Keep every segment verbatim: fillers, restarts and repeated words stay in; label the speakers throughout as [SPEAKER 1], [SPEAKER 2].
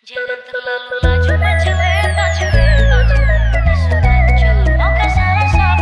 [SPEAKER 1] Jangan terlalu laju maju, maju, maju. Isu hancur, mau ke salah siapa?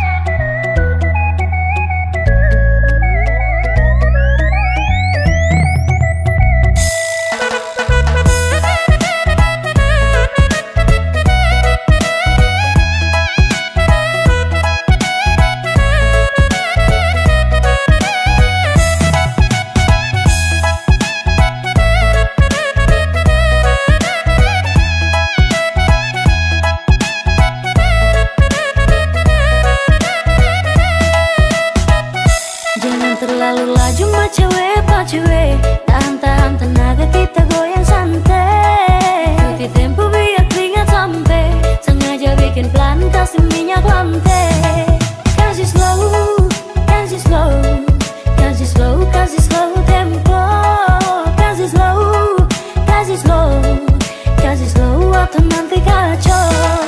[SPEAKER 1] Terlalu laju mah cewek, pak cewek. Tahan-tahan tenaga kita goyang santai. Ikuti tempo biar keringat sampai. Sengaja bikin pelan kasih minyak lantai. Kasih slow, kasih slow, kasih slow, kasih slow tempo. Kasih slow, kasih slow, kasih slow atau nanti kacau.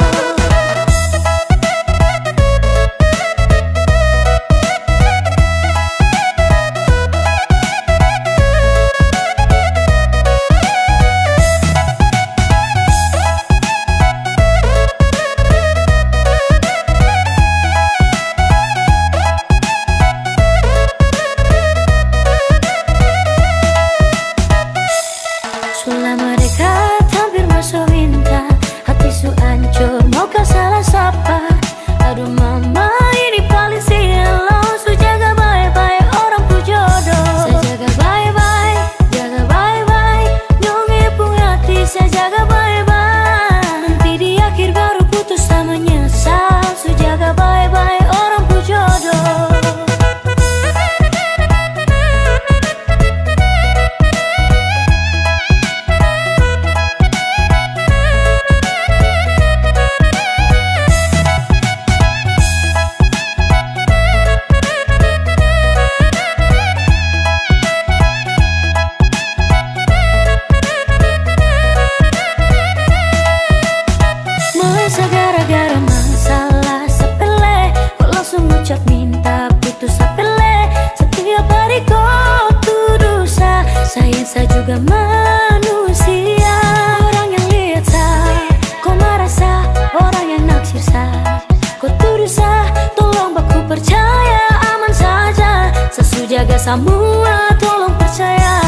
[SPEAKER 1] Selama dekat hampir masuk minta. Hati su hancur mau kau salah siapa? Aduh mama ini paling silau. Su jaga baik-baik orang pu jodoh. Saya jaga baik-baik, jaga baik-baik. Nyongi pun hati saya jaga baik-baik. Nanti di akhir baru putus sama nyesal. Su jaga baik-baik orang pu jodoh. Gara-gara masalah sepele, kok langsung ngucap minta putus sepele. Setiap hari kau tuduh sah, sayang saya juga manusia. Orang yang lihat sah, kau marah sah. Orang yang naksir sah, kau tuduh sah. Tolong baku percaya aman saja. Sesu jaga semua, tolong percaya.